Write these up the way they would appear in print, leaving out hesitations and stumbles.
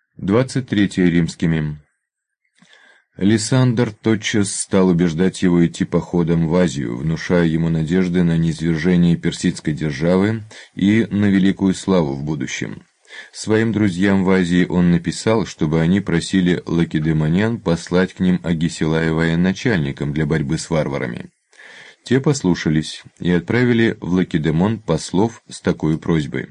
23 римскими. Лисандр тотчас стал убеждать его идти походом в Азию, внушая ему надежды на низвержение персидской державы и на великую славу в будущем. Своим друзьям в Азии он написал, чтобы они просили лакедемонян послать к ним Агисилая военачальником для борьбы с варварами. Те послушались и отправили в Лакедемон послов с такой просьбой.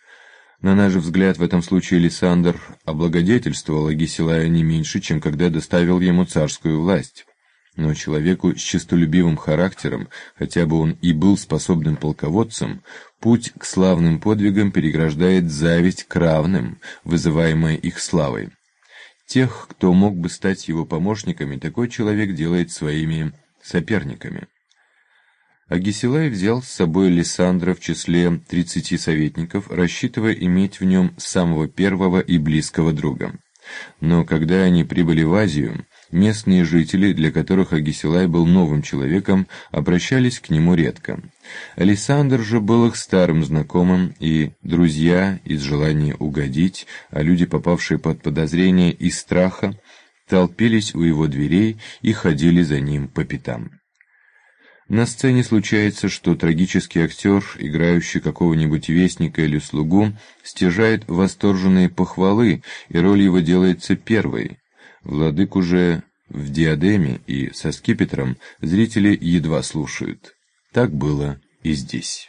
На наш взгляд, в этом случае Лисандр облагодетельствовал Агисилая не меньше, чем когда доставил ему царскую власть. Но человеку с честолюбивым характером, хотя бы он и был способным полководцем, путь к славным подвигам переграждает зависть к равным, вызываемая их славой. Тех, кто мог бы стать его помощниками, такой человек делает своими соперниками. Агисилай взял с собой Лисандра в числе 30 советников, рассчитывая иметь в нем самого первого и близкого друга. Но когда они прибыли в Азию, местные жители, для которых Агисилай был новым человеком, обращались к нему редко. Лисандр же был их старым знакомым, и друзья из желания угодить, а люди, попавшие под подозрение из страха, толпились у его дверей и ходили за ним по пятам. На сцене случается, что трагический актер, играющий какого-нибудь вестника или слугу, стяжает восторженные похвалы, и роль его делается первой. Владыку же в диадеме и со скипетром зрители едва слушают. Так было и здесь.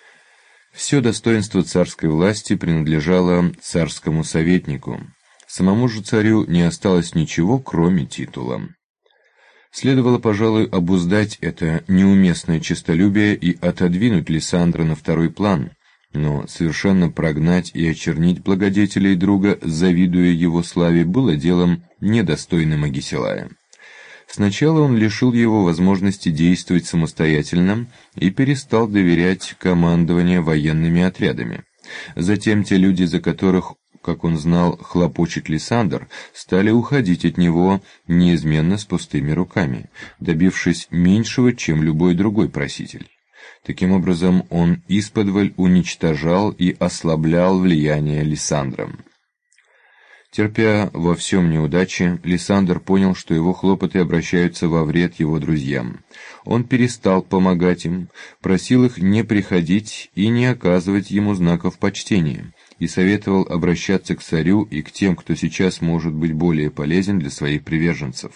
Все достоинство царской власти принадлежало царскому советнику. Самому же царю не осталось ничего, кроме титула. Следовало, пожалуй, обуздать это неуместное честолюбие и отодвинуть Лисандра на второй план, но совершенно прогнать и очернить благодетеля и друга, завидуя его славе, было делом недостойным Агисилая. Сначала он лишил его возможности действовать самостоятельно и перестал доверять командование военными отрядами. Затем те люди, за которых, как он знал, хлопочет Лисандр, стали уходить от него неизменно с пустыми руками, добившись меньшего, чем любой другой проситель. Таким образом, он исподволь уничтожал и ослаблял влияние Лисандра. Терпя во всем неудачи, Лисандр понял, что его хлопоты обращаются во вред его друзьям. Он перестал помогать им, просил их не приходить и не оказывать ему знаков почтения, и советовал обращаться к царю и к тем, кто сейчас может быть более полезен для своих приверженцев.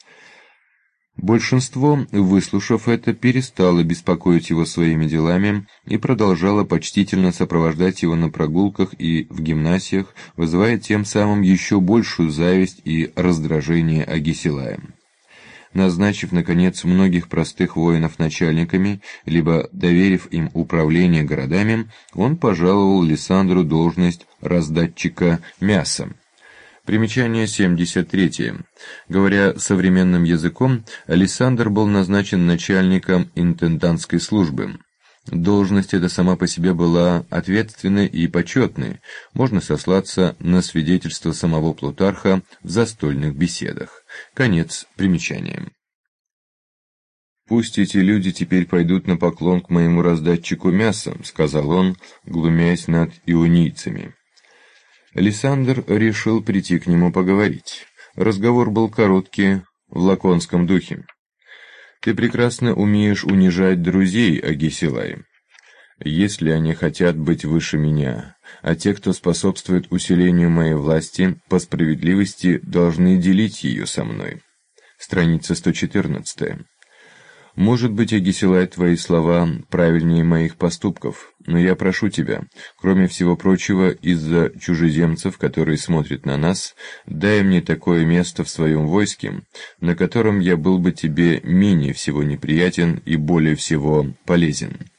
Большинство, выслушав это, перестало беспокоить его своими делами и продолжало почтительно сопровождать его на прогулках и в гимнасиях, вызывая тем самым еще большую зависть и раздражение Агисилая. Назначив, наконец, многих простых воинов начальниками, либо доверив им управление городами, он пожаловал Лисандру должность раздатчика мяса. Примечание 73. Говоря современным языком, Лисандр был назначен начальником интендантской службы. Должность эта сама по себе была ответственной и почетной, можно сослаться на свидетельство самого Плутарха в застольных беседах. Конец примечания. «Пусть эти люди теперь пойдут на поклон к моему раздатчику мяса», — сказал он, глумясь над ионийцами. Лисандр решил прийти к нему поговорить. Разговор был короткий, в лаконском духе. «Ты прекрасно умеешь унижать друзей, Агисилай. Если они хотят быть выше меня, а те, кто способствует усилению моей власти, по справедливости должны делить ее со мной». Страница 114. «Может быть, Агисилай, твои слова правильнее моих поступков, но я прошу тебя, кроме всего прочего, из-за чужеземцев, которые смотрят на нас, дай мне такое место в своем войске, на котором я был бы тебе менее всего неприятен и более всего полезен.